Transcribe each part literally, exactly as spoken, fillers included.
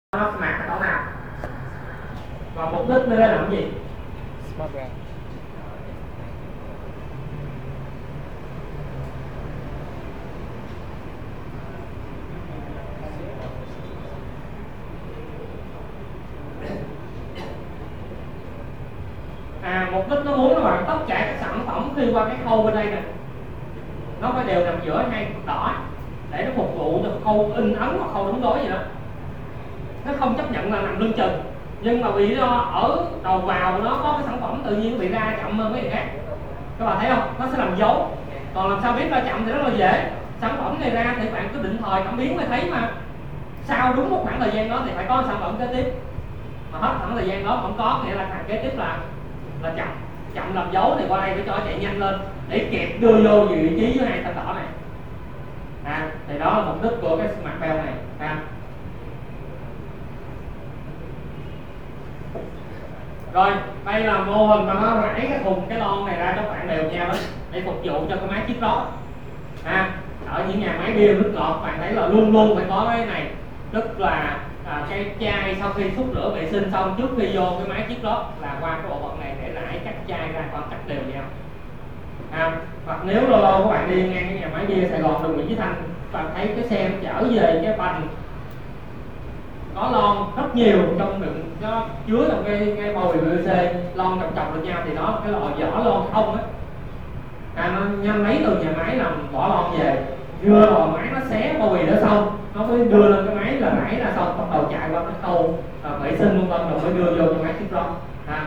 nó mạc ở chỗ nào và mục đích nó để làm gì? Smart brand. À, mục đích nó muốn các bạn tất cả các sản phẩm khi qua cái khâu bên đây nè nó phải đều nằm giữa hai cục đỏ để nó phục vụ cho khâu in ấn hoặc khâu đóng gói gì đó. Nó không chấp nhận là nằm lưng chừng, nhưng mà vì do ở đầu vào nó có cái sản phẩm tự nhiên nó bị ra chậm hơn mấy người khác. Các bạn thấy không? Nó sẽ làm dấu. Còn làm sao biết ra chậm thì rất là dễ. Sản phẩm này ra thì bạn cứ định thời cảm biến mới thấy mà. Sau đúng một khoảng thời gian đó thì phải có sản phẩm kế tiếp. Mà hết khoảng thời gian đó không có nghĩa là hàng kế tiếp là là chậm. Chậm làm dấu thì qua đây phải cho chạy nhanh lên để kẹp đưa vô vị trí với hai thanh đỏ này. À, thì đó là mục đích của cái smart bell này. À. Rồi, đây là mô hình mà nó rải cái thùng cái lon này ra cho bạn đều nhau đó để phục vụ cho cái máy chiết rót. À, ở những nhà máy bia nước ngọt bạn thấy là luôn luôn phải có cái này, tức là à, cái chai sau khi xúc rửa vệ sinh xong trước khi vô cái máy chiết rót là qua cái bộ phận này để rải các chai ra khoảng cách đều nhau. À, hoặc nếu lâu lâu các bạn đi ngang cái nhà máy bia Sài Gòn đường Nguyễn Chí Thanh, bạn thấy cái xe chở về cái bành có lon rất nhiều trong đựng nó chứa trong cái cái bao bì pê vê xê lon chồng chồng được nhau thì đó cái loại vỏ lon không á. À, nó nhanh lấy từ nhà máy làm bỏ lon về đưa vào máy nó xé bao bì đó xong nó mới đưa lên cái máy là nãy là xong bắt đầu chạy qua cái khâu à, vệ sinh luôn rồi mới đưa vô cái máy tiếp lon. À.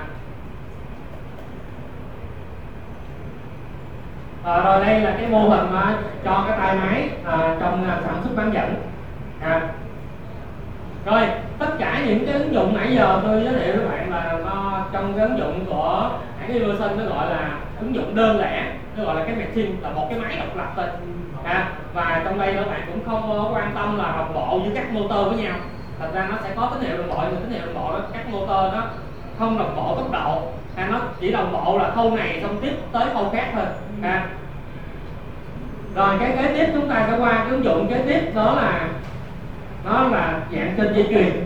À, rồi đây là cái mô hình mà cho cái tay máy à, trong sản xuất bán dẫn. À. Rồi tất cả những cái ứng dụng nãy giờ tôi giới thiệu với bạn là nó, trong cái ứng dụng của hãng Evolution nó gọi là ứng dụng đơn lẻ, nó gọi là cái machine là một cái máy độc lập thôi. À, và trong đây các bạn cũng không quan tâm là đồng bộ với các motor với nhau. Thật ra nó sẽ có tín hiệu đồng bộ, nhưng tín hiệu đồng bộ đó các motor nó không đồng bộ tốc độ, à, nó chỉ đồng bộ là khâu này xong tiếp tới khâu khác thôi. À. Rồi cái kế tiếp chúng ta sẽ qua cái ứng dụng kế tiếp đó là nó là dạng kênh dây chuyền.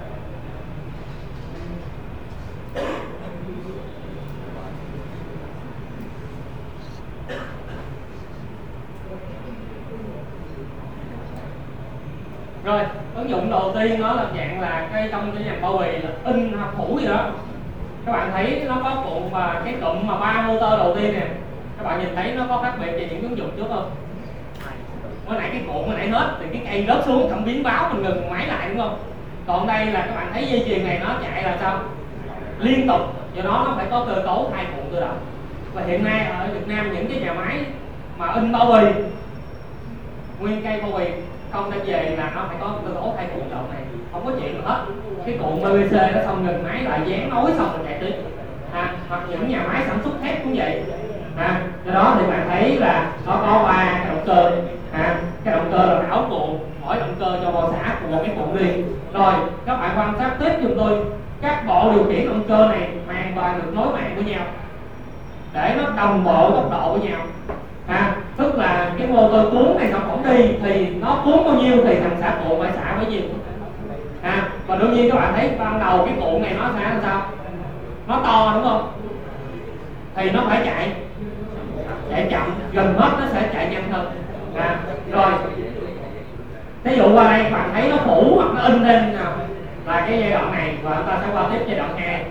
Rồi ứng dụng đầu tiên nó là dạng là cái trong cái dàn bao bì là in hoặc phủ gì đó. Các bạn thấy nó có cuộn và cái cụm mà ba motor đầu tiên nè, các bạn nhìn thấy nó có khác biệt về những ứng dụng trước không? Mới nãy cái cuộn mới nãy hết thì cái cây rớt xuống cảm biến báo mình ngừng máy lại đúng không? Còn đây là các bạn thấy dây chuyền này nó chạy là sao? Liên tục, do đó nó phải có cơ cấu hai cuộn tự động. Và hiện nay ở Việt Nam những cái nhà máy mà in bao bì nguyên cây bao bì không đem về là nó phải có cơ cấu hai cuộn tự động này, không có chuyện được hết. Cái cuộn pê vê xê nó xong ngừng máy lại dán nối xong rồi chạy tiếp. À, hoặc những nhà máy sản xuất thép cũng vậy. À, do đó thì bạn thấy là nó có ba cái động cơ. À, cái động cơ là đảo cuộn, mỗi động cơ cho bo xả của một cái cuộn riêng. Rồi các bạn quan sát tiếp giùm tôi các bộ điều khiển động cơ này hoàn toàn được nối mạng với nhau để nó đồng bộ tốc độ với nhau. À, tức là cái motor cuốn này nó phỏng đi thì nó cuốn bao nhiêu thì thằng xả cuộn phải xả bấy nhiêu. À, và đương nhiên các bạn thấy ban đầu cái cuộn này nó sẽ làm sao? Nó to đúng không? Thì nó phải chạy chạy chậm, gần hết nó sẽ chạy nhanh hơn. À, rồi ví dụ qua đây bạn thấy nó phủ hoặc nó in lên nào là cái giai đoạn này, và chúng ta sẽ qua tiếp giai đoạn hai.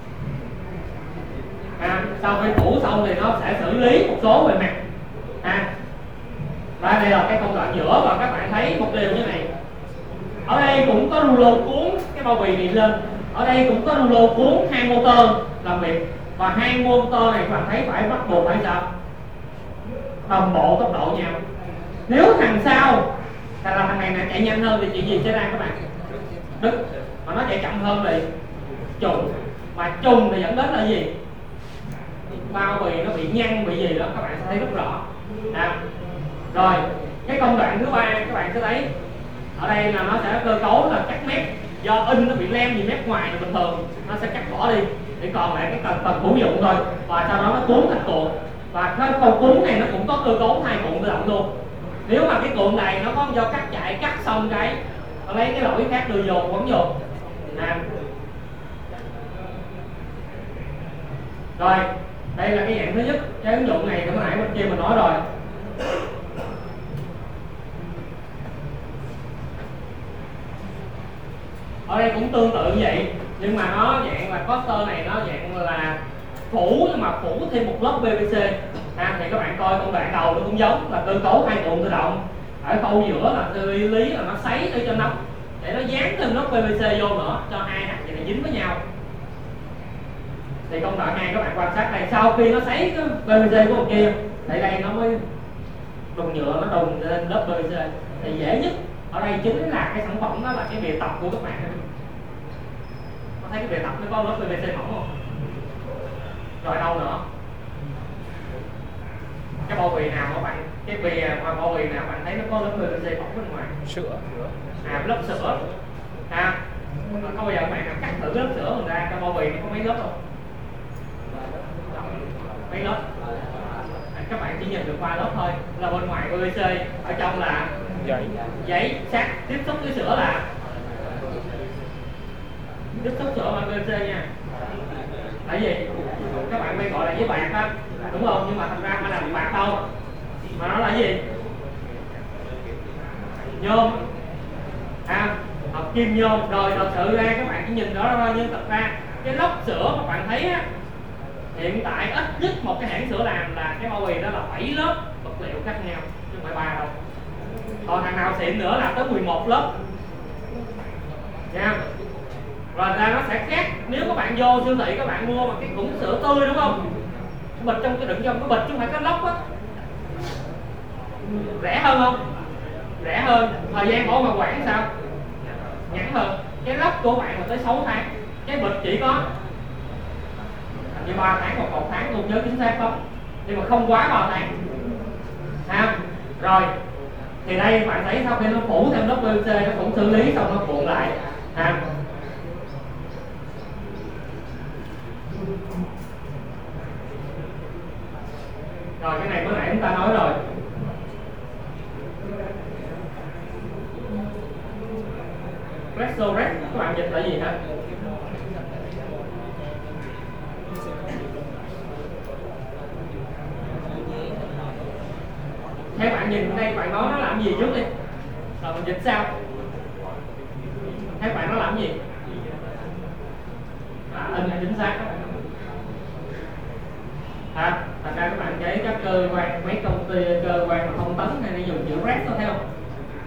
À, sau khi phủ xong thì nó sẽ xử lý một số bề mặt. À, và đây là cái công đoạn giữa, và các bạn thấy một điều như này, ở đây cũng có rulo cuốn cái bao bì này lên, ở đây cũng có rulo cuốn hai motor làm việc, và hai motor này bạn thấy phải bắt buộc phải sao? Đồng bộ tốc độ nhau. Nếu thằng sau là, là thằng này này chạy nhanh hơn thì chuyện gì xảy ra các bạn? Đứt. Mà nó chạy chậm hơn thì trùng, mà trùng thì dẫn đến là gì? Bao bì nó bị nhăn bị gì đó, các bạn sẽ thấy rất rõ. À, rồi cái công đoạn thứ ba các bạn sẽ thấy ở đây là nó sẽ cơ cấu là cắt mép, do in nó bị lem gì mép ngoài là bình thường nó sẽ cắt bỏ đi để còn lại cái phần phần hữu dụng thôi, và sau đó nó cuốn thành cuộn. Và cái con cuốn này nó cũng có cơ cấu hai cuộn tự động luôn. Nếu mà cái cuộn này nó có do cắt chạy cắt xong cái nó lấy cái lỗi khác đưa vô quấn vô. À. Rồi đây là cái dạng thứ nhất, cái ứng dụng này thì hồi nãy bên kia mình nói rồi. Ở đây cũng tương tự như vậy, nhưng mà nó dạng là coaster này nó dạng là phủ, nhưng mà phủ thêm một lớp pê vê xê. À, thì các bạn coi công đoạn đầu nó cũng giống là cơ cấu hai cuộn tự động, ở khâu giữa là tư lý là nó sấy để cho nó để nó dán thêm lớp pê vê xê vô nữa cho hai hạt này dính với nhau. Thì công đoạn hai các bạn quan sát đây, sau khi nó sấy cái pê vê xê của một kia tại đây nó mới đùng nhựa nó đùng lên lớp pê vê xê. Thì dễ nhất ở đây chính là cái sản phẩm đó là cái bìa tập của các bạn. Có thấy cái bìa tập nó có lớp pê vê xê mỏng không? Rồi đâu nữa? Cái bao bì nào các bạn, cái bìa mà bao bì nào bạn thấy nó có lớp pê vê xê mỏng bên ngoài? Sữa. À, lớp sữa. À, có bao giờ các bạn nào cắt thử lớp sữa mình ra, cái bao bì nó có mấy lớp không? Mấy lớp? À, các bạn chỉ nhìn được qua lớp thôi, là bên ngoài pê vê xê, ở trong là giấy, giấy sát tiếp xúc với sữa là tiếp xúc sữa bằng pê vê xê nha. Tại vì các bạn hay gọi là giấy bạc á, đúng không? Nhưng mà thật ra phải là bạc đâu, mà nó là cái gì? Nhôm. À, hợp kim nhôm. Rồi thật sự ra các bạn chỉ nhìn đó thôi, nhưng thật ra cái lốc sữa mà bạn thấy á, hiện tại ít nhất một cái hãng sữa làm là cái bao bì đó là bảy lớp vật liệu khác nhau, chứ không phải ba đâu. Còn thằng nào xịn nữa là tới mười một lớp nha. Rồi ra nó sẽ khác. Nếu các bạn vô siêu thị các bạn mua mà cái cũng sữa tươi đúng không, bịch trong cái đựng trong cái bịch chứ không phải cái lốc á, rẻ hơn không? Rẻ hơn. Thời gian bảo quản sao? Ngắn hơn. Cái lốc của bạn là tới sáu tháng, cái bịch chỉ có như ba tháng hoặc một tháng luôn, nhớ chính xác không? Nhưng mà không quá ba tháng. Ha. Rồi thì đây bạn thấy sau khi nó phủ thêm lớp pê vê xê, nó cũng xử lý xong nó cuộn lại. Ha. Rồi cái này bữa nãy chúng ta nói rồi. Restoret các bạn dịch là gì hả? Theo bạn nhìn đây, bạn nói nó làm gì trước đi, rồi mình dịch sao? Theo bạn nó làm gì? À, in là chính xác. À, thật ra các bạn thấy các cơ quan, mấy công ty cơ quan mà thông tấn hay nó dùng chữ rét có theo không?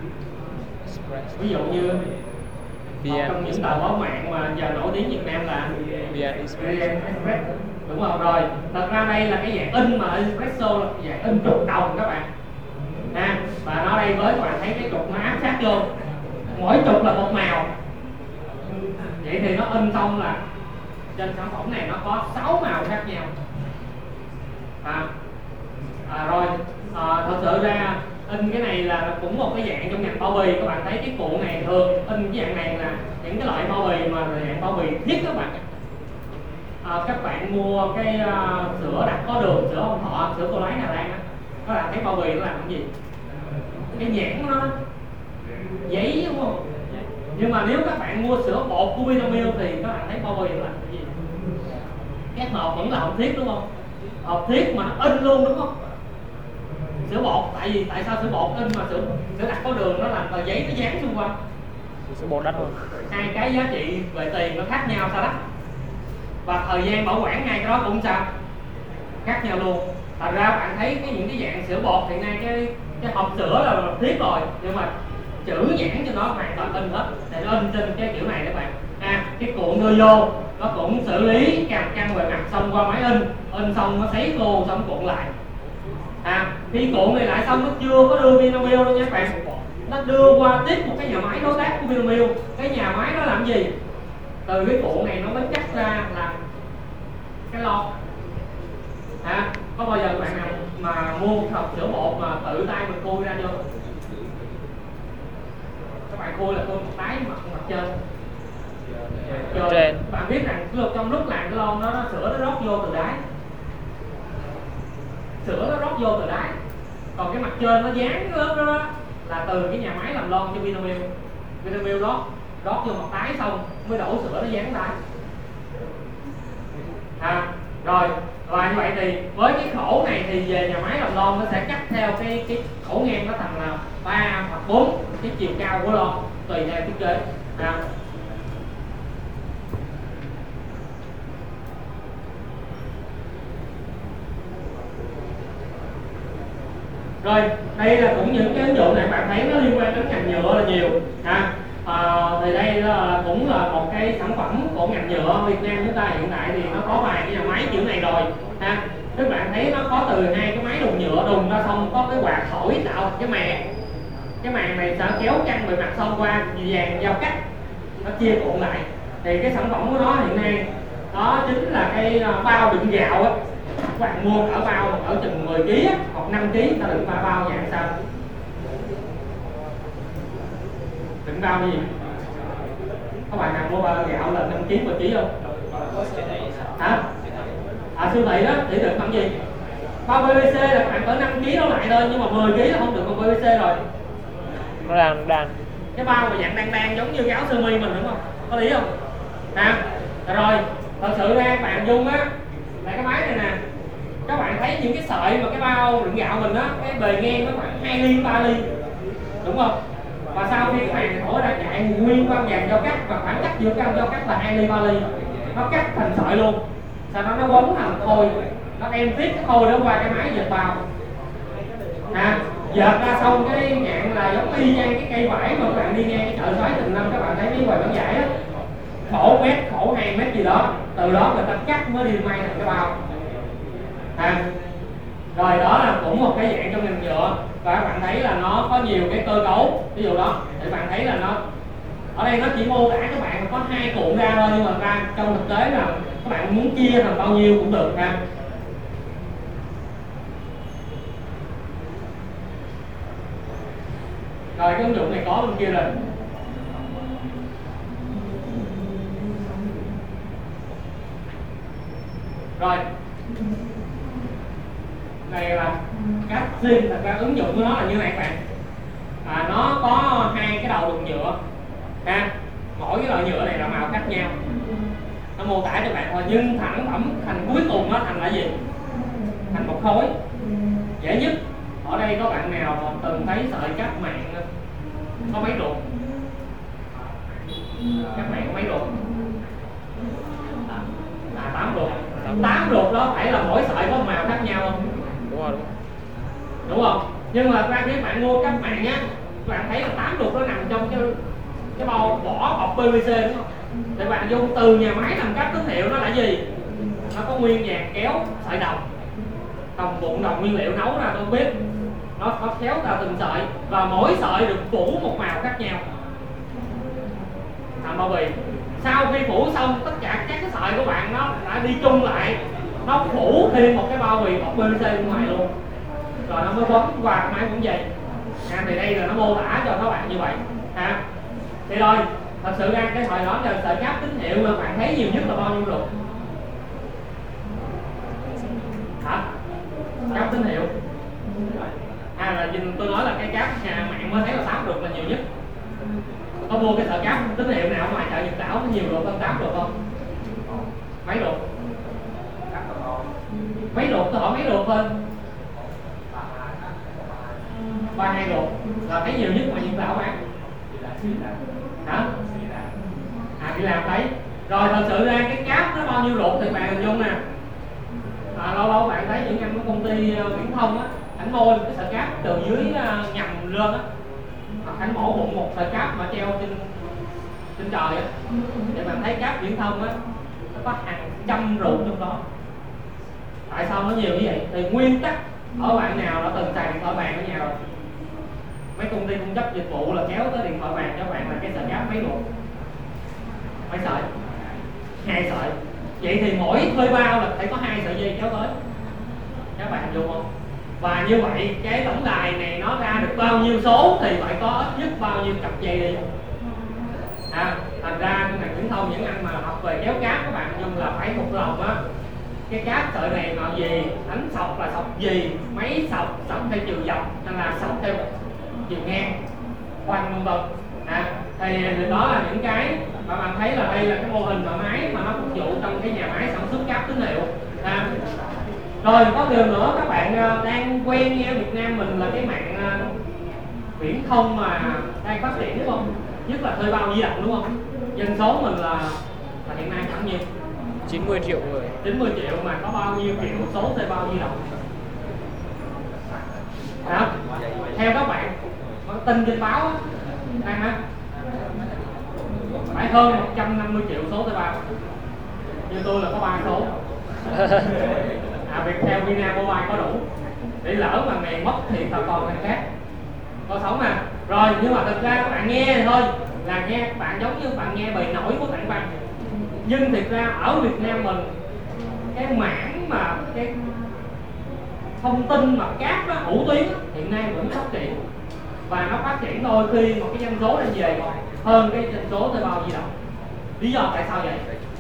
Ví dụ như một trong những tờ báo mạng mà giờ nổi tiếng Việt Nam là vê en Express, đúng không? Rồi thật ra đây là cái dạng in mà espresso là dạng in trục đồng các bạn. À, và nó đây với các bạn thấy cái trục nó áp sát vô, mỗi trục là một màu. Vậy thì nó in xong là trên sản phẩm này nó có sáu màu khác nhau. À, à rồi à, thật sự ra in cái này là cũng một cái dạng trong ngành bao bì. Các bạn thấy cái cuộn này thường in cái dạng này là những cái loại bao bì mà dạng bao bì thiết các bạn. À, các bạn mua cái uh, sữa đặc có đường, sữa Hồng Thọ, sữa cô lái Hà Lan á, các bạn thấy bao bì nó làm cái gì? Cái nhãn của nó giấy đúng không? Nhưng mà nếu các bạn mua sữa bột của Vinamilk thì các bạn thấy bao bì nó làm cái gì? Cái hộp vẫn là hộp thiết đúng không? Hộp thiết mà nó in luôn đúng không? Sữa bột, tại vì tại sao sữa bột in mà sữa sữa đặc có đường nó làm tờ giấy nó dán xung quanh? Sữa bột đắt hơn. Hai cái giá trị về tiền nó khác nhau sao đắt? Và thời gian bảo quản ngay cái đó cũng sao? Khác nhau luôn. Thật ra bạn thấy cái những cái dạng sữa bột hiện nay cái cái hộp sữa là thiết rồi, nhưng mà chữ nhãn cho nó hoàn toàn in hết, thì nó in trên cái kiểu này các bạn. À, cái cuộn đưa vô nó cũng xử lý cam căng bề mặt xong qua máy in, in xong nó sấy khô xong cuộn lại. À, khi cuộn này lại xong nó chưa có đưa Vinamilk đâu nha các bạn, nó đưa qua tiếp một cái nhà máy đối tác của Vinamilk. Cái nhà máy đó làm gì? Từ cái cuộn này nó mới cắt ra làm cái lon. À, có bao giờ các bạn nào mà mua hộp sữa bột mà tự tay mình khui ra chưa? Các bạn khui là khui một cái mặt mặt trên. Rồi, trên. Bạn biết rằng trong lúc làm cái lon đó, nó sữa nó rót vô từ đáy, sữa nó rót vô từ đáy, còn cái mặt trên nó dán cái lớp đó, đó là từ cái nhà máy làm lon cho Vinamilk. Vinamilk rót rót vô mặt tái xong mới đổ sữa nó dán lại. À, rồi và như vậy thì với cái khổ này thì về nhà máy làm lon nó sẽ cắt theo cái cái khổ ngang nó thành là ba hoặc bốn cái chiều cao của lon tùy theo thiết kế. À. Rồi đây là cũng những cái ứng dụng này bạn thấy nó liên quan đến ngành nhựa là nhiều. À, à, thì đây là cũng là một cái sản phẩm của ngành nhựa Việt Nam chúng ta hiện tại thì nó có vài cái nhà máy kiểu này rồi. Ha, các bạn thấy nó có từ hai cái máy đùng nhựa đùng ra xong có cái quạt thổi tạo cái màng, cái màng này sẽ kéo căng bề mặt xong qua vàng dao cắt nó chia cuộn lại. Thì cái sản phẩm của nó hiện nay đó chính là cái bao đựng gạo á. Các bạn mua ở bao ở chừng mười ki hoặc năm ki ta đựng bao bao dạng sao? Đựng bao gì? Các bạn nào mua bao gạo là năm ki mười ki không? Hả? À, siêu thị đó thì được bằng gì? Bao pê vê xê là bạn cỡ năm ki nó lại thôi, nhưng mà mười ki là không được bằng pê vê xê rồi. Nó đang đang cái bao mà dạng đan đan giống như cái áo sơ mi mình đúng không? Có lý không? À, rồi thật sự ra các bạn dung á là cái máy này nè, các bạn thấy những cái sợi mà cái bao đựng gạo mình á, cái bề ngang nó khoảng hai ly ba ly đúng không? Và sau khi cái màng thổi ra chạy nguyên bao vàng giao cắt và khoảng cách giữa bao giao cắt là hai ly ba ly, nó cắt thành sợi luôn, sau đó nó quấn thành khôi, nó đem tiếp cái khôi đó qua cái máy dệt bao. À, dệt ra xong cái dạng là giống y chang cái cây vải mà các bạn đi ngang cái chợ xoáy từng năm các bạn thấy mấy quầy bán vải á, khổ mét khổ hai mét gì đó, từ đó người ta cắt mới đi may thành cái bao. À, rồi đó là cũng một cái dạng trong ngành nhựa và các bạn thấy là nó có nhiều cái cơ cấu, ví dụ đó thì bạn thấy là nó ở đây nó chỉ mô tả các bạn có hai cuộn ra thôi, nhưng mà ra trong thực tế là các bạn muốn chia thành bao nhiêu cũng được ha. Rồi cái ứng dụng này có bên kia rồi. Rồi này là cách zin, thật ra ứng dụng của nó là như này các bạn. À, nó có hai cái đầu đựng nhựa ha, mỗi cái loại nhựa này là màu khác nhau, nó mô tả cho bạn thôi, nhưng sản phẩm thành cuối cùng nó thành là gì? Thành một khối. Dễ nhất ở đây có bạn nào mà từng thấy sợi cáp mạng có mấy ruột? Cáp mạng có mấy ruột? À, tám ruột. Tám ruột đó phải là mỗi sợi có màu khác nhau không? đúng rồi, đúng rồi. Đúng không? Nhưng mà ra cái bạn mua cáp mạng á, bạn thấy là tám ruột nó nằm trong cái cái bao vỏ bọc pê vê xê đúng không? Thì bạn dùng từ nhà máy làm cáp tín hiệu nó là gì? Nó có nguyên vàng kéo sợi đồng, đồng bụng đồng nguyên liệu nấu ra tôi không biết, nó có kéo ra từng sợi và mỗi sợi được phủ một màu khác nhau thành bao bì. Sau khi phủ xong tất cả các cái sợi của bạn nó đã đi chung lại, nó phủ thêm một cái bao bì bọc pê vê xê bên ngoài luôn, rồi nó mới quấn qua máy cũng vậy. À, thì đây là nó mô tả cho các bạn như vậy ha. Thì rồi thật sự ra cái thời đó là sợi cáp tín hiệu mà bạn thấy nhiều nhất là bao nhiêu ruột? Hả? Cáp tín hiệu à, là tôi nói là cái cáp nhà mạng mới thấy là tám ruột là nhiều nhất. Có mua cái sợi cáp tín hiệu nào ngoài chợ Nhật Đảo có nhiều ruột hơn tám ruột không? Mấy ruột? Mấy ruột? Tôi hỏi mấy ruột thôi. Ba hai ruột là cái nhiều nhất mà Nhật Đảo bán. Hả? À, đi làm thấy. Rồi thật sự ra cái cáp nó bao nhiêu ruột thì bạn hình dung nè. À, lâu lâu bạn thấy những anh của công ty uh, viễn thông á, ảnh môi cái sợi cáp từ dưới uh, nhầm lên á, hoặc ảnh mổ bụng một sợi cáp mà treo trên trên trời á, thì bạn thấy cáp viễn thông á nó có hàng trăm ruột trong đó. Tại sao nó nhiều như vậy? Thì nguyên tắc ở bạn nào đã từng xài điện thoại bàn ở nhà rồi? Mấy công ty cung cấp dịch vụ là kéo tới điện thoại bàn cho bạn là cái sợi cáp mấy ruột? Mấy sợi? Hai sợi. Vậy thì mỗi thuê bao là phải có hai sợi dây kéo tới. Các bạn hiểu không? Và như vậy cái tổng đài này nó ra được bao nhiêu số thì phải có ít nhất bao nhiêu cặp dây đi. À, thành ra cái ngành viễn thông những anh mà học về kéo cáp các bạn dùng là phải một lòng á, cái cáp sợi này màu gì, đánh sọc là sọc gì, mấy sọc, sọc theo chiều dọc hay là sọc theo chiều ngang, khoanh vân vân. À, Thì đó là những cái mà bạn thấy là đây là cái mô hình mà máy mà nó phục vụ trong cái nhà máy sản xuất cáp tín hiệu. À. Rồi có điều nữa, các bạn đang quen nghe Việt Nam mình là cái mạng viễn thông mà đang phát triển đúng không? Nhất là thuê bao di động đúng không? Dân số mình là, là hiện nay khoảng nhiêu? chín mươi triệu người. chín mươi triệu mà có bao nhiêu triệu số thuê bao di động? Đó. Theo các bạn có tin trên báo á, đang á phải hơn một trăm năm mươi triệu số thuê bao. Như tôi là có ba số. À, Viettel, Vina, Mobile có đủ. Để lỡ mà ngày mất thì tao còn ngày khác có sống mà. Rồi nhưng mà thực ra các bạn nghe thì thôi là nghe các bạn giống như bạn nghe bài nổi của Tạng Văn. Nhưng thực ra ở Việt Nam mình cái mảng mà cái thông tin mà cáp đó, hữu tuyến hiện nay vẫn phát triển, và nó phát triển thôi khi một cái doanh số đang về hơn cái doanh số thuê bao di động. Lý do tại sao vậy?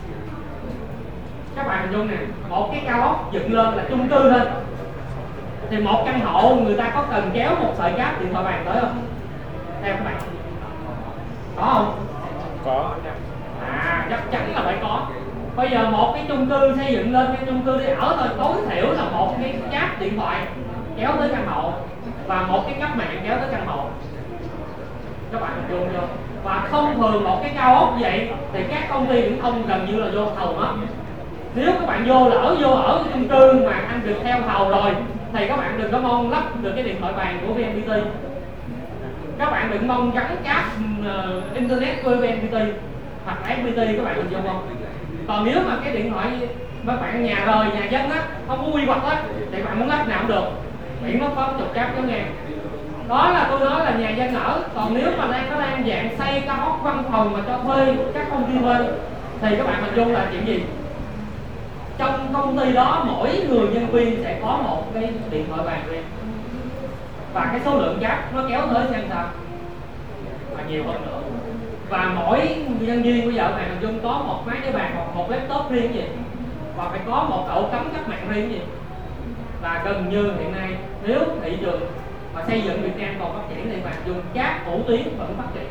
Các bạn hình dung nè, một cái cao ốc dựng lên là chung cư thôi, thì một căn hộ người ta có cần kéo một sợi cáp điện thoại bàn tới không? Theo các bạn có không? Có. À, chắc chắn là phải có. Bây giờ một cái chung cư xây dựng lên, cái chung cư để ở thôi, tối thiểu là một cái cáp điện thoại kéo tới căn hộ và một cái cáp mạng kéo tới căn hộ. Các bạn hình dung chưa? Và thông thường một cái cao ốc vậy thì các công ty viễn thông gần như là vô thầu hết. Nếu các bạn vô lỡ vô ở cái chung cư mà anh được theo thầu rồi thì các bạn đừng có mong lắp được cái điện thoại bàn của vê en pê tê. Các bạn đừng mong gắn cáp uh, internet của vê en pê tê hoặc ép pê tê, các bạn hình dung không? Còn nếu mà cái điện thoại các bạn nhà rời, nhà dân á, không có quy hoạch á, thì bạn muốn lắp nào cũng được, miễn nó có trục cáp kéo ngang. Đó là tôi nói là nhà dân ở. Còn nếu mà đang nó đang dạng xây cao ốc văn phòng mà cho thuê các công ty thuê thì các bạn hình dung là chuyện gì? Trong công ty đó mỗi người nhân viên sẽ có một cái điện thoại bàn riêng, và cái số lượng cáp nó kéo tới xem sao và nhiều hơn nữa. Và mỗi nhân viên bây giờ bạn hình dung có một máy để bàn hoặc một laptop riêng gì, và phải có một ổ cắm các mạng riêng gì. Và gần như hiện nay nếu thị trường mà xây dựng Việt Nam còn phát triển thì bạn dùng cáp hữu tuyến vẫn phát triển.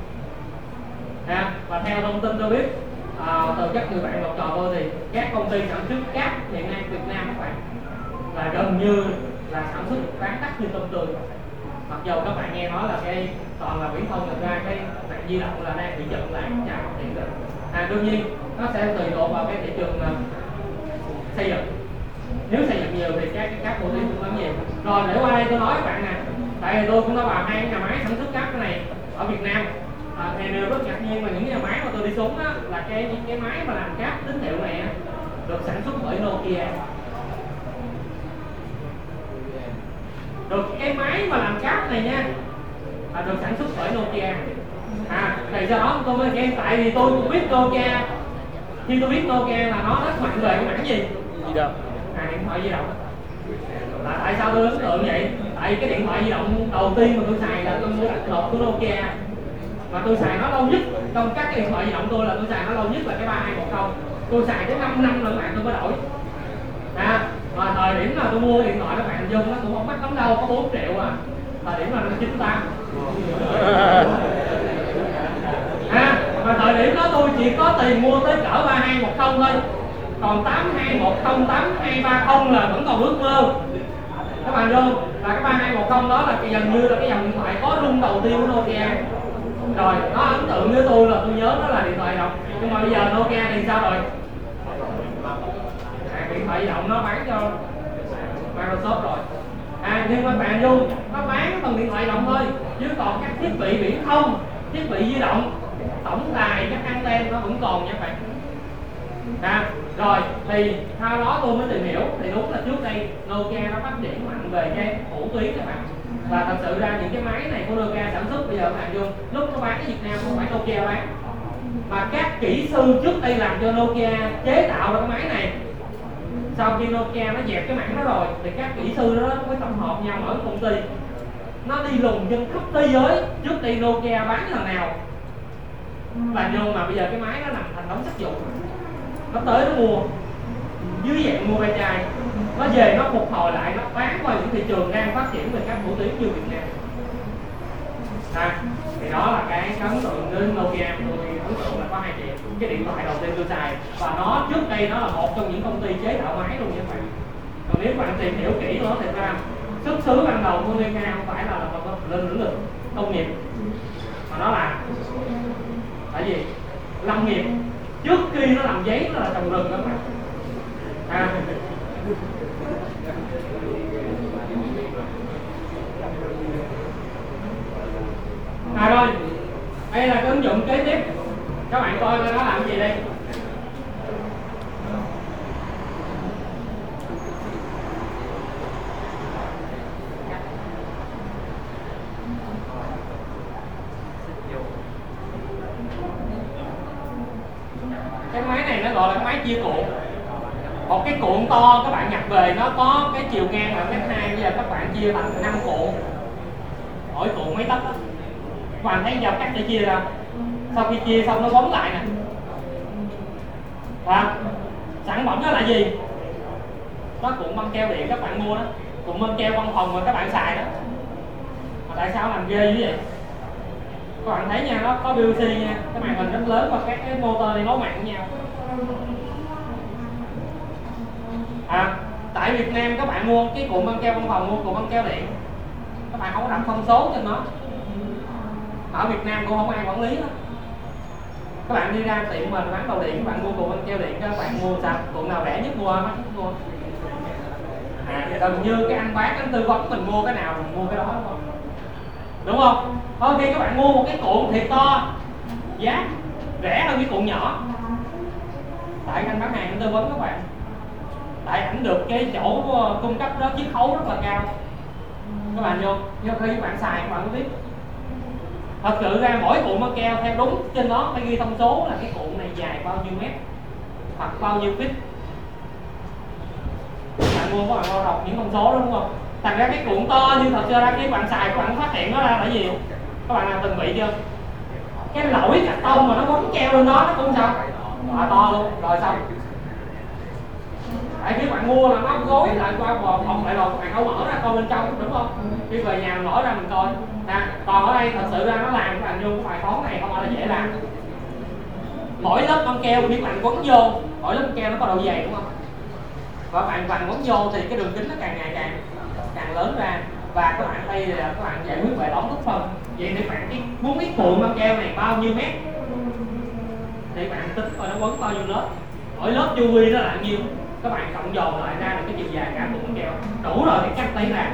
À, và theo thông tin tôi biết à, từ các người bạn học trò tôi thì các công ty sản xuất cáp hiện nay Việt Nam các bạn là gần như là sản xuất bán đắt như tôm tươi. Mặc dù các bạn nghe nói là cái toàn là viễn thông, thực ra cái mạng di động là đang bị chậm lại, chậm phát triển được. À, đương nhiên nó sẽ tùy thuộc vào cái thị trường uh, xây dựng. Nếu xây dựng nhiều thì các các hữu tuyến cũng lớn nhiều. Rồi để qua đây tôi nói các bạn nè, tại vì tôi cũng đã vào hai nhà máy sản xuất cáp cái này ở Việt Nam. À, thì đều rất ngạc nhiên là những nhà máy mà tôi đi xuống á, là cái những cái máy mà làm cáp tín hiệu này á, được sản xuất bởi Nokia. Được cái máy mà làm cáp này nha, là được sản xuất bởi Nokia. À, thì do đó tôi mới khen, tại vì tôi cũng biết Nokia. Khi tôi biết Nokia là nó rất mạnh về cái mảng gì? Di động. À, điện thoại di động. Là tại sao tôi ấn tượng vậy? Tại cái điện thoại di động đầu tiên mà tôi xài là tôi mua đặt cột của Nokia, mà tôi xài nó lâu nhất trong các cái điện thoại di động tôi, là tôi xài nó lâu nhất là cái ba hai một không. Tôi xài tới năm năm lần bạn tôi mới đổi. À, và thời điểm là tôi mua điện thoại các bạn dùng nó cũng không mắc lắm đâu, có bốn triệu à. Thời điểm là năm chín tám. À, và thời điểm đó tôi chỉ có tiền mua tới cỡ ba hai một không thôi. Còn tám hai một không, tám hai ba không là vẫn còn ước mơ. Các bạn vô là cái ba hai một không đó là cái gần như là cái dòng điện thoại có rung đầu tiên của Nokia. Rồi nó ấn tượng với tôi là tôi nhớ nó là điện thoại di động. Nhưng mà bây giờ Nokia thì sao rồi? À, điện thoại di động nó bán cho Microsoft rồi. À, nhưng mà bạn vô nó bán bằng điện thoại di động thôi, chứ còn các thiết bị viễn thông, thiết bị di động, tổng đài, các anten nó vẫn còn nha các bạn. À, rồi thì sau đó tôi mới tìm hiểu thì đúng là trước đây Nokia nó phát triển mạnh về cái hữu tuyến các bạn. Và thật sự ra những cái máy này của Nokia sản xuất bây giờ các bạn vô lúc nó bán ở Việt Nam không phải Nokia bán, mà các kỹ sư trước đây làm cho Nokia chế tạo ra cái máy này. Sau khi Nokia nó dẹp cái mảng đó rồi thì các kỹ sư đó mới tập hợp nhau mở công ty, nó đi lùng trên khắp thế giới. Trước đây Nokia bán lần nào là vô, mà bây giờ cái máy nó nằm thành đống sắt vụn, nó tới nó mua dưới dạng mua ve chai, nó về nó phục hồi lại, nó bán qua những thị trường đang phát triển về các hữu tuyến như Việt Nam. À, thì đó là cái, cái ấn tượng đến Nokia tôi ấn tượng là có hai triệu cái điện thoại đầu tiên tôi xài, và nó trước đây nó là một trong những công ty chế tạo máy luôn nha các bạn. Còn nếu bạn tìm hiểu kỹ nó thì ra xuất xứ ban đầu của Nokia không phải là lên lĩnh vực công nghiệp, mà nó là tại gì lâm nghiệp. Trước khi nó làm giấy nó là trồng rừng các bạn. À, à rồi, đây là cái ứng dụng kế tiếp, các bạn coi nó làm gì đây. Cái máy này nó gọi là cái máy chia cuộn. Một cái cuộn to các bạn nhặt về nó có cái chiều ngang là mét hai, bây giờ các bạn chia thành năm cuộn, mỗi cuộn mấy tấc đó. Các bạn thấy dao cắt để chia ra, sau khi chia xong nó bóng lại nè. Và sản phẩm đó là gì? Đó cuộn băng keo điện các bạn mua đó, cuộn băng keo văn phòng mà các bạn xài đó. Mà tại sao làm ghê như vậy? Các bạn thấy nha, nó có pê lờ xê nha, cái màn hình rất lớn và các cái motor này nối mạng với nhau. À, tại Việt Nam các bạn mua cái cuộn băng keo văn phòng, mua cuộn băng keo điện, các bạn không có đặt thông số trên nó. Ở Việt Nam cũng không ai quản lý đó. Các bạn đi ra tiệm mà bán đồ điện, các bạn mua cuộn băng keo điện, các bạn mua sao? Cuộn nào rẻ nhất mua, mắc nhất mua. À, gần như cái anh bán, anh tư vấn mình mua cái nào mình mua cái đó đúng không? Đúng không? Thôi khi các bạn mua một cái cuộn thiệt to, giá rẻ hơn cái cuộn nhỏ, tại anh bán hàng anh tư vấn các bạn, tại ảnh được cái chỗ cung cấp đó chiết khấu rất là cao. Các bạn vô, vô khi các bạn xài các bạn có biết. Thật sự ra mỗi cuộn băng keo theo đúng trên đó phải ghi thông số là cái cuộn này dài bao nhiêu mét hoặc bao nhiêu feet. Bạn mua các bạn có đọc những thông số đó đúng không? Thành ra cái cuộn to nhưng thật ra khi bạn xài các bạn phát hiện nó ra là gì? Các bạn nào từng bị chưa? Cái lỗi cạc tông mà nó quấn keo lên đó nó cũng sao? À, to luôn, rồi xong. Tại khi bạn mua là nó gối lại qua bò bọc lại rồi, bạn không mở ra coi bên trong đúng không? Khi về nhà mình mở ra mình coi. À, còn ở đây thật sự ra nó làm các bạn vô cái bài toán này không phải là dễ làm. Mỗi lớp băng keo khi bạn quấn vô, mỗi lớp băng keo nó có độ dày đúng không? Và bạn bạn quấn vô thì cái đường kính nó càng ngày càng càng lớn ra, và các bạn đây là các bạn giải quyết bài toán thức phân. Vậy thì bạn cái muốn biết cuộn băng keo này bao nhiêu mét thì bạn tính coi nó quấn bao nhiêu lớp, mỗi lớp chu vi nó là nhiêu, các bạn cộng dồn lại ra được cái chiều dài cả cuộn băng keo đủ rồi thì cắt lấy ra.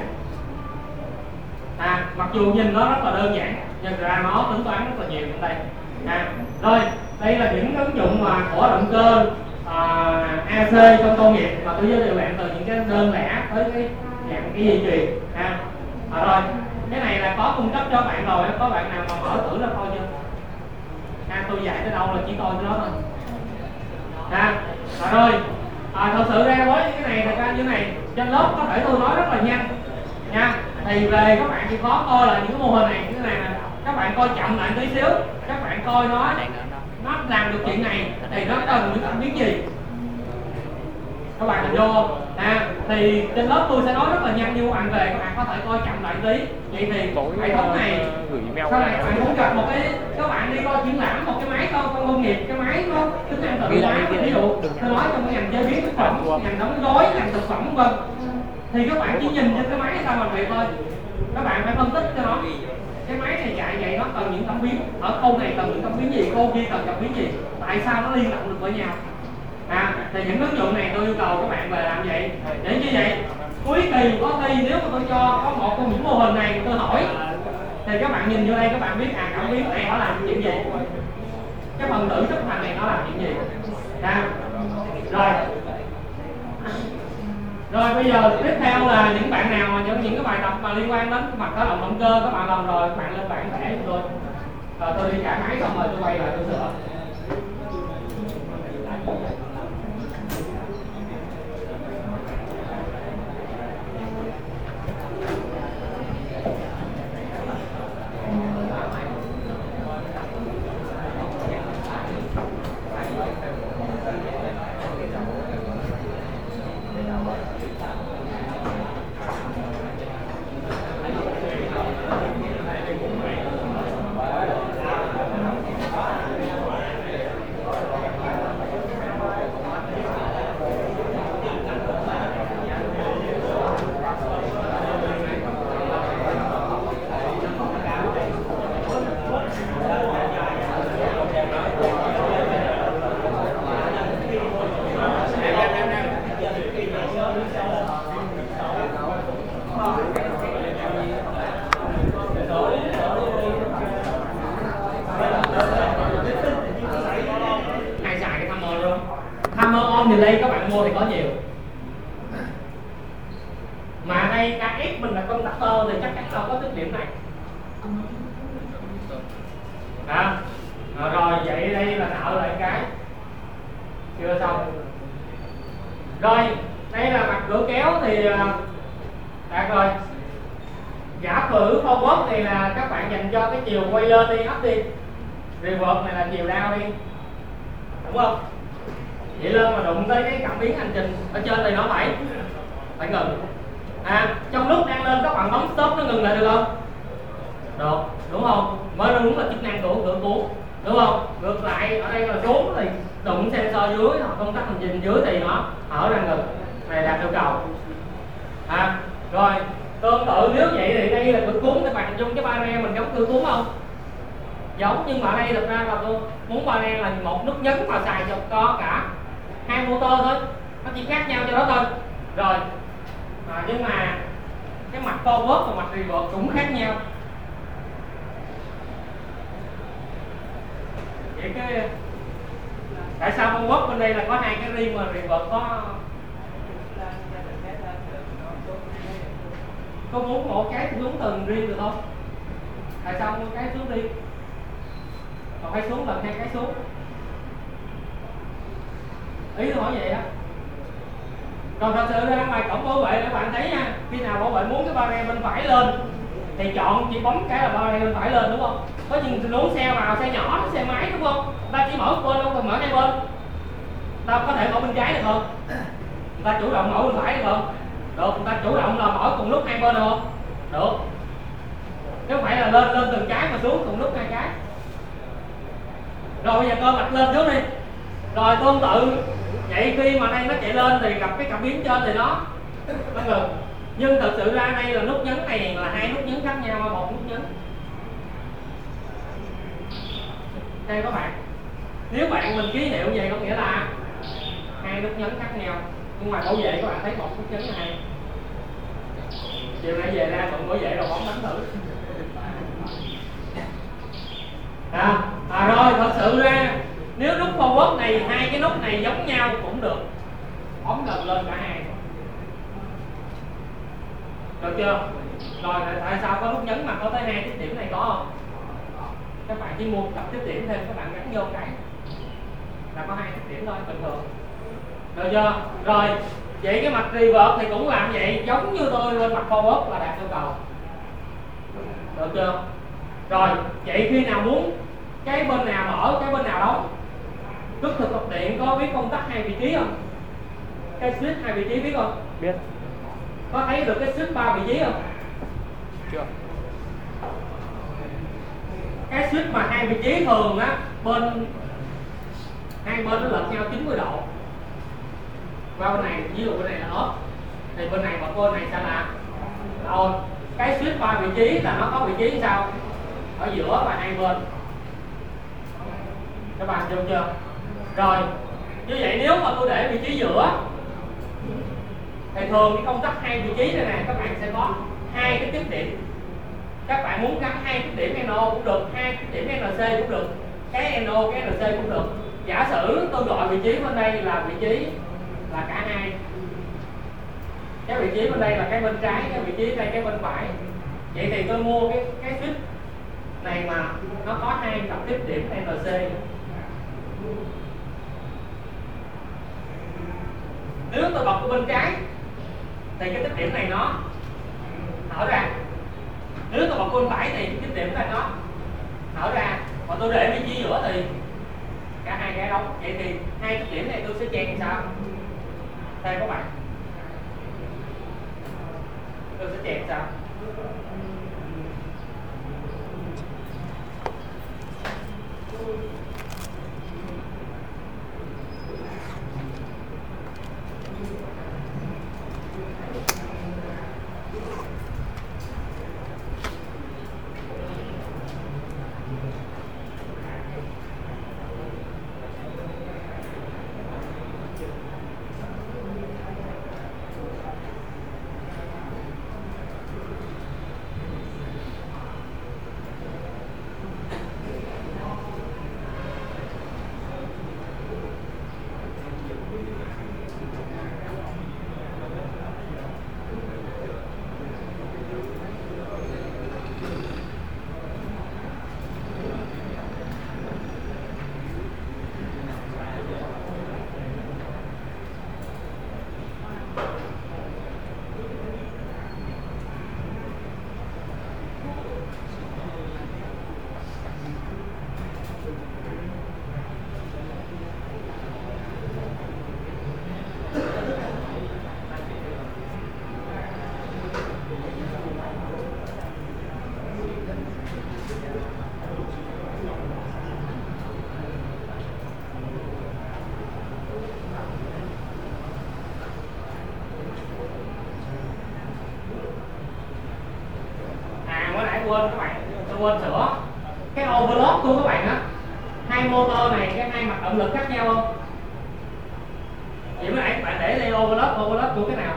À, mặc dù nhìn nó rất là đơn giản nhưng ra nó tính toán rất là nhiều trong đây. À, rồi đây là những ứng dụng mà của động cơ à, a xê trong công nghiệp mà tôi giới thiệu bạn từ những cái đơn lẻ tới cái dạng cái dây chuyền. À, à, rồi cái này là có cung cấp cho bạn rồi, có bạn nào mà mở thử ra coi chưa? À, tôi dạy tới đâu là chỉ coi tới đó thôi. À, à rồi à, thật sự ra với cái này thật ra như này trên lớp có thể tôi nói rất là nhanh nha, thì về các bạn chịu khó coi là những cái mô hình này như thế này nè, các bạn coi chậm lại tí xíu, các bạn coi nó nó làm được chuyện này thì nó cần những cảm biến gì, các bạn hình vô. À, thì trên lớp tôi sẽ nói rất là nhanh, nhưng các bạn về các bạn có thể coi chậm lại tí. Vậy thì hệ thống này sau này các bạn muốn gặp một cái, các bạn đi coi triển lãm một cái máy con công nghiệp, cái máy có tính năng tự hóa, ví dụ tôi nói trong cái ngành chế biến thực phẩm, ngành đóng gói, ngành thực phẩm vân, thì các bạn chỉ nhìn trên cái máy sao mà vậy thôi, các bạn phải phân tích cho nó cái máy này chạy vậy nó cần những cảm biến, ở khâu này cần những cảm biến gì, khâu kia cần cảm biến gì, tại sao nó liên động được với nhau. À, thì những ứng dụng này tôi yêu cầu các bạn về làm vậy để như vậy cuối kỳ có thi nếu mà tôi cho có một trong những mô hình này tôi hỏi thì các bạn nhìn vô đây các bạn biết à cảm biến này nó làm chuyện gì, cái phần tử chấp hành này nó làm chuyện gì. À, rồi rồi bây giờ tiếp theo là những bạn nào mà những những cái bài tập mà liên quan đến mặt khởi động động cơ các bạn làm rồi, các bạn lên bảng vẽ cho tôi, rồi tôi đi trả máy xong rồi tôi quay lại tôi sửa. Không thì đây các bạn mua thì có nhiều. Mà đây ca ép mình là conductor thì chắc chắn đâu có tích điểm này. À, à, rồi vậy đây là nợ lại cái chưa xong. Rồi đây là mặt cửa kéo thì đạt rồi. Giả khử forward này là các bạn dành cho cái chiều quay lên đi, up đi. Reverse này là chiều down đi, đúng không? Vậy lên mà đụng tới cái cảm biến hành trình ở trên thì nó phải phải ngừng. À, trong lúc đang lên các bạn bấm stop nó ngừng lại được không? Được, đúng không? Mới đúng là chức năng của cửa cuốn, đúng không? Ngược lại ở đây là xuống thì đụng sensor dưới hoặc công tắc hành trình dưới thì nó hở ra ngừng, này đạt yêu cầu. À, rồi tương tự nếu vậy thì đây là cửa cuốn, các bạn dùng cái ba re mình giống cửa cuốn không? Giống, nhưng mà ở đây thực ra là tôi muốn ba re là một nút nhấn mà xài cho có cả hai motor thôi, nó chỉ khác nhau cho đó thôi. Rồi à, nhưng mà cái mặt forward và mặt reverse cũng khác nhau. Vậy cái tại sao forward bên đây là có hai cái rim mà reverse có có muốn một cái hướng từng rim được không? Tại sao một cái xuống đi còn cái xuống lần hai cái xuống? Ý tôi hỏi vậy á. Còn thật sự ra ngoài cổng bảo vệ các bạn thấy nha, khi nào bảo vệ muốn cái ba re bên phải lên thì chọn chỉ bấm cái là ba re bên phải lên, đúng không? Có những tình huống xe vào, xe nhỏ, xe máy, đúng không? Ta chỉ mở một bên, không cần mở hai bên. Ta có thể mở bên trái được không? Ta chủ động mở bên phải được không? Được. Ta chủ động là mở cùng lúc hai bên được không? Được. Nếu không phải là lên lên từng cái mà xuống cùng lúc hai cái. Rồi bây giờ cơ mặt lên trước đi. Rồi tương tự vậy, khi mà đây nó chạy lên thì gặp cái cảm biến trên thì nó nó ngừng. Nhưng thật sự ra đây là nút nhấn này là hai nút nhấn khác nhau, một nút nhấn. Đây các bạn, nếu bạn mình ký hiệu vậy có nghĩa là hai nút nhấn khác nhau. Nhưng mà bảo vệ các bạn thấy một nút nhấn này. Chiều nay về ra tụi bảo vệ rồi bóng đánh thử. À, à rồi thật sự ra nếu nút forward này hai cái nút này giống nhau cũng được, bấm gần lên cả hai, được chưa? Rồi tại sao có nút nhấn mà có tới hai tiếp điểm này có không? Các bạn chỉ mua cặp tiếp điểm thêm, các bạn gắn vô cái là có hai tiếp điểm thôi, bình thường, được chưa? Rồi vậy cái mặt reverse thì cũng làm vậy, giống như tôi lên mặt forward là đạt yêu cầu, được chưa? Rồi vậy khi nào muốn cái bên nào mở cái bên nào đóng, cước thực tập điện có biết công tắc hai vị trí không? Cái switch hai vị trí biết không? Biết. Có thấy được cái switch ba vị trí không? Chưa. Cái switch mà hai vị trí thường á, bên hai bên nó lệch nhau chín mươi độ. Qua bên này, ví dụ bên này là off thì bên này và bên này sẽ là on. Cái switch ba vị trí là nó có vị trí như sao? Ở giữa và hai bên. Các bạn được chưa? Rồi như vậy nếu mà tôi để vị trí giữa thì thường cái công tắc hai vị trí này nè, các bạn sẽ có hai cái tiếp điểm. Các bạn muốn gắn hai tiếp điểm en o cũng được, hai tiếp điểm en xê cũng được, cái en o cái en xê cũng được. Giả sử tôi gọi vị trí bên đây là vị trí là cả hai, cái vị trí bên đây là cái bên trái, cái vị trí đây cái bên phải. Vậy thì tôi mua cái cái switch này mà nó có hai cặp tiếp điểm en xê. Nếu tôi bật ở bên trái thì cái tiếp điểm này nó hở ra. Nếu tôi bật bên phải thì cái tiếp điểm này nó hở ra. Và tôi để vị trí giữa thì cả hai cái đóng. Vậy thì hai tiếp điểm này tôi sẽ chen sao? Đây các bạn, tôi sẽ chen sao? quên các bạn, tôi quên sửa cái overload của các bạn á, hai motor này cái hai mặt động lực khác nhau không? Vậy mới nãy các bạn để đây overload, overload của cái nào?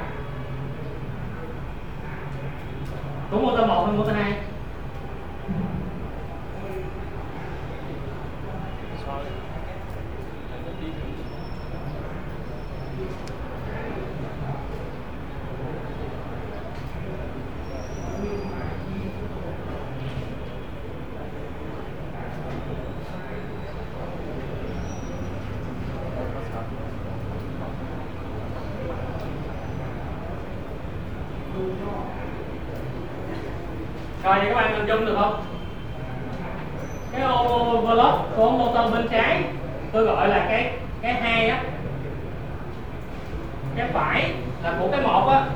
Của motor một hay motor hai? Rồi thì các bạn hình dung được không? Cái overload của motor bên trái tôi gọi là cái cái hai á, cái phải là của cái một á.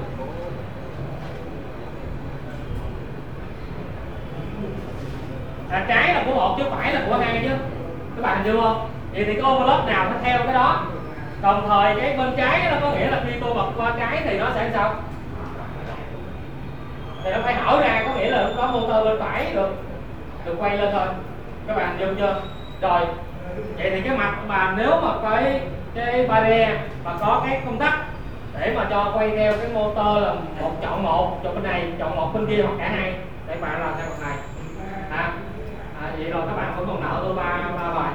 À, trái là của một chứ phải là của hai chứ. Các bạn hình dung không? Vậy thì cái overload nào nó theo cái đó. Đồng thời cái bên trái nó có nghĩa là khi tôi bật qua trái thì nó sẽ sao? Thì nó phải hở ra, có nghĩa là lúc đó motor bên phải được được quay lên thôi. Các bạn hình dung chưa? Rồi vậy thì cái mặt mà nếu mà cái cái barrier mà có cái công tắc để mà cho quay theo cái motor là một chọn một, chọn bên này, chọn một bên kia hoặc cả hai, để bạn làm theo mặt này. À, à, vậy rồi các bạn vẫn còn nợ tôi ba ba bài.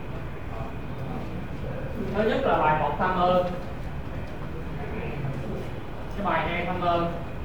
Thứ nhất là bài một tham ơn, cái bài hai tham ơn.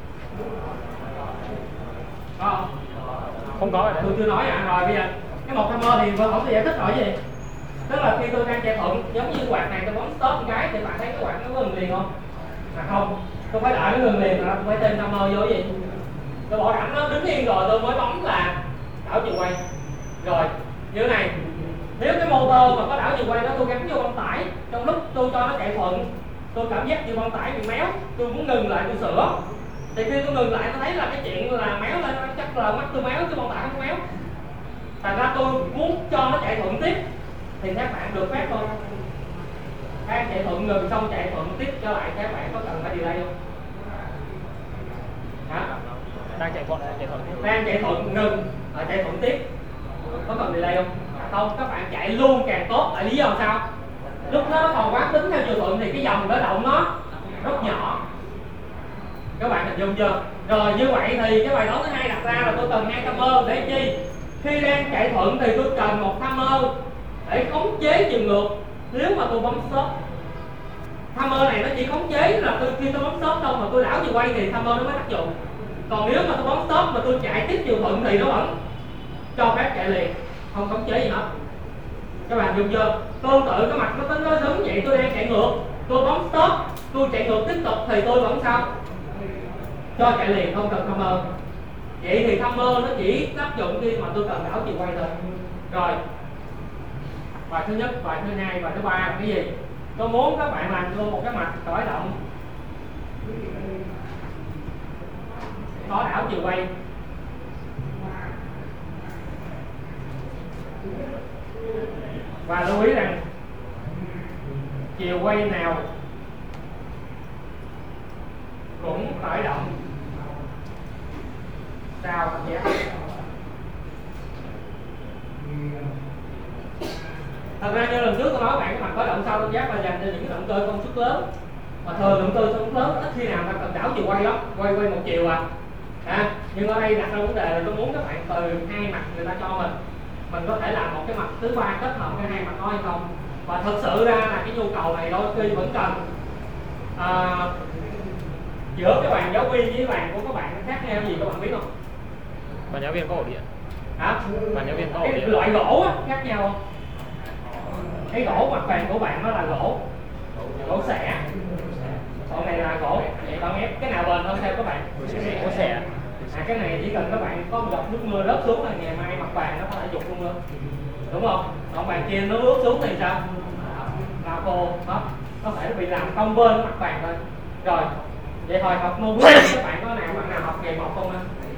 Có không? Không có rồi đấy. Tôi chưa nói à. Rồi bây giờ cái một timer thì tôi không có giải thích nổi gì. Tức là khi tôi đang chạy thuận, giống như quạt này tôi bấm stop một cái thì bạn thấy cái quạt nó có ngừng liền không? Mà không, tôi phải đợi nó ngừng liền là tôi phải thêm timer vô gì. Tôi bảo đảm nó đứng yên rồi tôi mới bấm là đảo chiều quay. Rồi như thế này, nếu cái motor mà có đảo chiều quay đó tôi gắn vô băng tải, trong lúc tôi cho nó chạy thuận, tôi cảm giác như băng tải bị méo, tôi muốn ngừng lại tôi sửa. Thì khi tôi ngừng lại tôi thấy là cái chuyện là méo lên chắc là mắt tôi méo chứ băng tải không méo. Thành ra tôi muốn cho nó chạy thuận tiếp thì các bạn được phép không? Các chạy thuận ngừng xong chạy thuận tiếp trở lại, các bạn có cần phải delay không? Hả? Đang chạy thuận, chạy thuận. Đang chạy thuận ngừng rồi chạy thuận tiếp, có cần delay không? Không, các bạn chạy luôn càng tốt. Tại lý do sao? Lúc đó nó còn quán tính theo chiều thuận thì cái dòng đó động nó rất nhỏ. Các bạn hình dung chưa? Rồi như vậy thì cái bài toán thứ hai đặt ra là tôi cần hai timer để chi? Khi đang chạy thuận thì tôi cần một timer để khống chế chiều ngược nếu mà tôi bấm stop. Timer này nó chỉ khống chế là tôi khi tôi bấm stop xong mà tôi đảo chiều quay thì timer nó mới tác dụng. Còn nếu mà tôi bấm stop mà tôi chạy tiếp chiều thuận thì nó vẫn cho phép chạy liền, không khống chế gì hết. Các bạn hiểu chưa? Tương tự cái mặt nó tính nó đứng vậy, tôi đang chạy ngược, tôi bấm stop, tôi chạy ngược tiếp tục thì tôi vẫn sao? Cho chạy liền, không cần timer. Vậy thì timer nó chỉ tác dụng khi mà tôi cần đảo chiều quay thôi. Rồi bài thứ nhất, bài thứ hai, bài thứ ba là cái gì? Tôi muốn các bạn làm luôn một cái mặt khởi động có đảo chiều quay. Và lưu ý rằng chiều quay nào cũng khởi động sao cảm giác. Thật ra như lần trước tôi nói bạn cái mặt khởi động sau cảm giác là dành cho những cái động cơ công suất lớn, mà thường động cơ công suất lớn ít khi nào ta cần đảo chiều quay lắm, quay quay một chiều à. À, nhưng ở đây đặt ra vấn đề là tôi muốn các bạn từ hai mặt người ta cho mình mình có thể làm một cái mặt thứ ba kết hợp cái hai mặt đó hay không. Và thực sự ra là cái nhu cầu này đôi khi vẫn cần à, giữa cái bàn giáo viên với bàn của các bạn khác nhau gì các bạn biết không? Bàn giáo viên có ổ điện. Hả? Bàn giáo viên có ổ cái điện. loại gỗ á, khác nhau không? Cái gỗ mặt bàn của bạn nó là gỗ gỗ xẻ, còn này là gỗ vậy con ép cái nào bền hơn theo các bạn? Gỗ xẻ. À, cái này chỉ cần các bạn có một giọt nước mưa rớt xuống là ngày mai mặt bàn nó có thể dục luôn luôn, đúng không? Còn bàn kia nó ướt xuống thì sao? Là khô đó, có thể bị làm cong bên mặt bàn thôi. Rồi vậy hồi học môn các bạn có nào bạn nào học nghề một không á?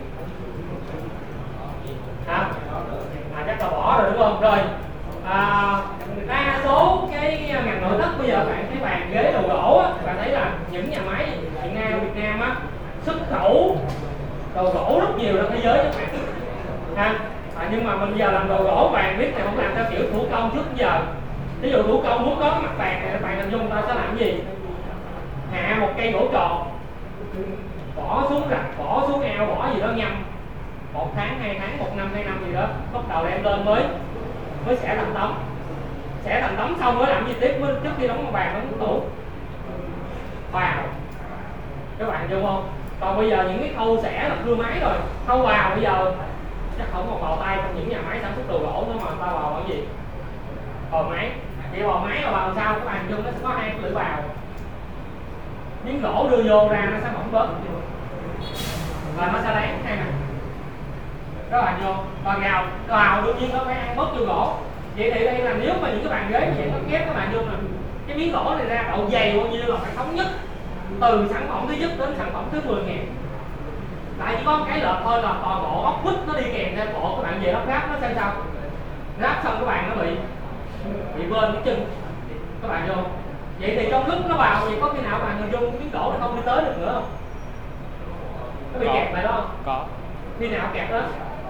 Hả? À, chắc là bỏ rồi đúng không? Rồi à, đa số cái ngành nội thất bây giờ bạn thấy bàn ghế đồ gỗ á, bạn thấy là những nhà máy Việt Nam Việt Nam á xuất khẩu đồ gỗ rất nhiều ra thế giới các bạn. ha. À, nhưng mà mình giờ làm đồ gỗ vàng biết này không làm theo kiểu thủ công trước giờ. Ví dụ thủ công muốn có cái mặt vàng này, các bạn hình dung ta sẽ làm cái gì? Hạ một cây gỗ tròn, bỏ xuống rạch, bỏ xuống eo, bỏ gì đó nhâm một tháng, hai tháng, một năm, hai năm gì đó, bắt đầu đem lên mới mới xẻ thành tấm, xẻ thành tấm xong mới làm gì tiếp, mới trước khi đóng con vàng đóng tủ vào. Các bạn hiểu không? Còn bây giờ những cái khâu xẻ là cưa máy rồi, khâu vào bây giờ chắc không còn vào tay trong những nhà máy sản xuất đồ gỗ nữa mà người ta vào bằng gì? Bò máy. Thì bò máy mà vào sao các bạn chung nó sẽ có hai cái lưỡi vào, miếng gỗ đưa vô ra nó sẽ mỏng bớt và nó sẽ đáng hai nè. Các bạn vô còn gào vào đương nhiên nó phải ăn bớt vô gỗ. Vậy thì đây là nếu mà những cái bàn ghế như vậy nó ghép, các bạn vô là cái miếng gỗ này ra độ dày bao nhiêu là phải thống nhất từ sản phẩm thứ nhất đến sản phẩm thứ mười ngàn. Tại chỉ có một cái lợp thôi là toàn bộ ốc vít nó đi kèm theo bộ, các bạn về lắp ráp nó xem sao, ráp xong các bạn nó bị bị vên cái chân, các bạn vô. Vậy thì trong lúc nó vào thì có khi nào bạn hình dung miếng gỗ này không đi tới được nữa không? Nó bị kẹt lại đó không? Có. Khi nào kẹt đó?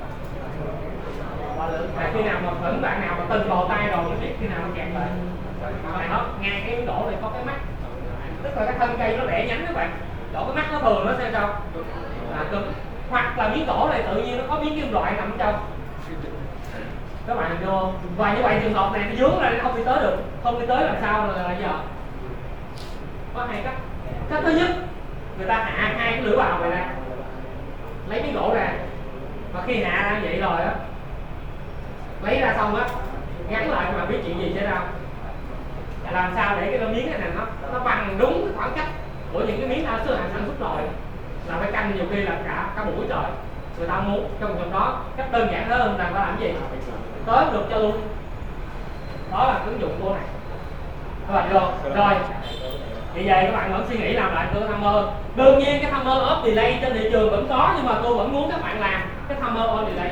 À, khi nào mà thử bạn nào mà từng bò tay rồi mới biết khi nào nó kẹt lại. Này nó ngay cái miếng gỗ này có cái mắt, tức là cái thân cây nó đẻ nhánh các bạn. Chỗ cái mắt nó thường nó xem sao là cứng, hoặc là miếng gỗ này tự nhiên nó có miếng kim loại nằm trong. Các bạn hiểu không? Và như vậy trường hợp này nó dướng ra nó không đi tới được, không đi tới làm sao là, là giờ có hai cách. Cách thứ nhất, người ta hạ hai cái lưỡi bào này ra, lấy miếng gỗ ra, và khi hạ ra vậy rồi á, lấy ra xong á, gắn lại mà biết chuyện gì xảy ra. Làm sao để cái miếng này, này nó nó bằng đúng cái khoảng cách của những cái miếng đã xưa hàng sản xuất rồi, là phải canh nhiều khi là cả cả buổi trời. Người ta muốn trong trường đó cách đơn giản hơn là phải làm gì? Tới được cho luôn. Đó là ứng dụng của này. Các bạn được rồi. Thì về các bạn vẫn suy nghĩ làm lại cái timer. Đương nhiên cái timer off delay trên thị trường vẫn có, nhưng mà tôi vẫn muốn các bạn làm cái timer on delay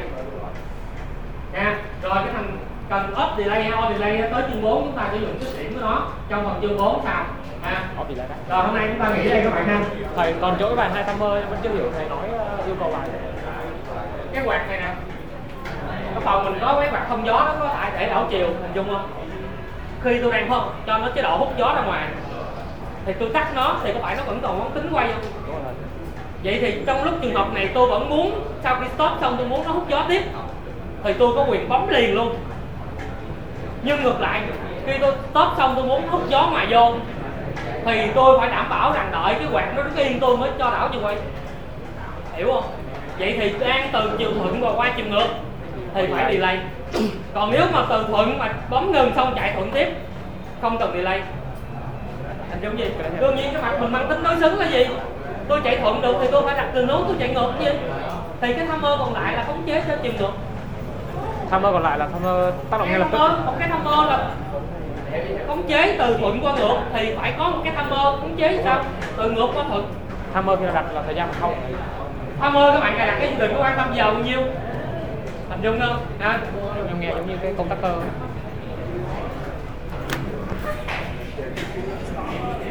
nha. Rồi cái thằng cần off delay hay on delay tới chương bốn chúng ta sử dụng cái điểm của nó trong phần chương bốn sao à. Rồi hôm nay chúng ta nghĩ đây các bạn ha. Thầy còn chỗ cái bài hai timer vẫn chưa hiểu thầy nói uh, yêu cầu bài. Cái quạt này nè, cái phòng mình có cái quạt thông gió, nó có thể để đảo chiều, hình dung không? Khi tôi đang không cho nó chế độ hút gió ra ngoài thì tôi tắt nó thì có phải nó vẫn còn bóng tính quay không? Vậy thì trong lúc trường hợp này tôi vẫn muốn sau khi stop xong tôi muốn nó hút gió tiếp thì tôi có quyền bấm liền luôn. Nhưng ngược lại, khi tôi stop xong tôi muốn hút gió ngoài vô thì tôi phải đảm bảo rằng đợi cái quạt nó đứng yên tôi mới cho đảo chiều quay. Hiểu không? Vậy thì đang từ chiều thuận và qua chiều ngược thì phải delay. Còn nếu mà từ thuận mà bấm ngừng xong chạy thuận tiếp, không cần delay. Thành giống gì? Đương nhiên cái mặt mình mang tính đối xứng là gì? Tôi chạy thuận được thì tôi phải đặt từ nút tôi chạy ngược cái gì? Thì cái timer còn lại là khống chế theo chiều ngược. Timer còn lại là timer tác động ngay lập tức. Một cái timer là khống chế từ thuận qua ngược thì phải có một cái timer khống chế sao? Từ ngược qua thuận. Timer khi nào đặt là thời gian không. Timer các bạn cài đặt cái đừng có quan tâm giờ bao nhiêu. Hình dung không? À. Em nghe giống như cái công tắc cơ.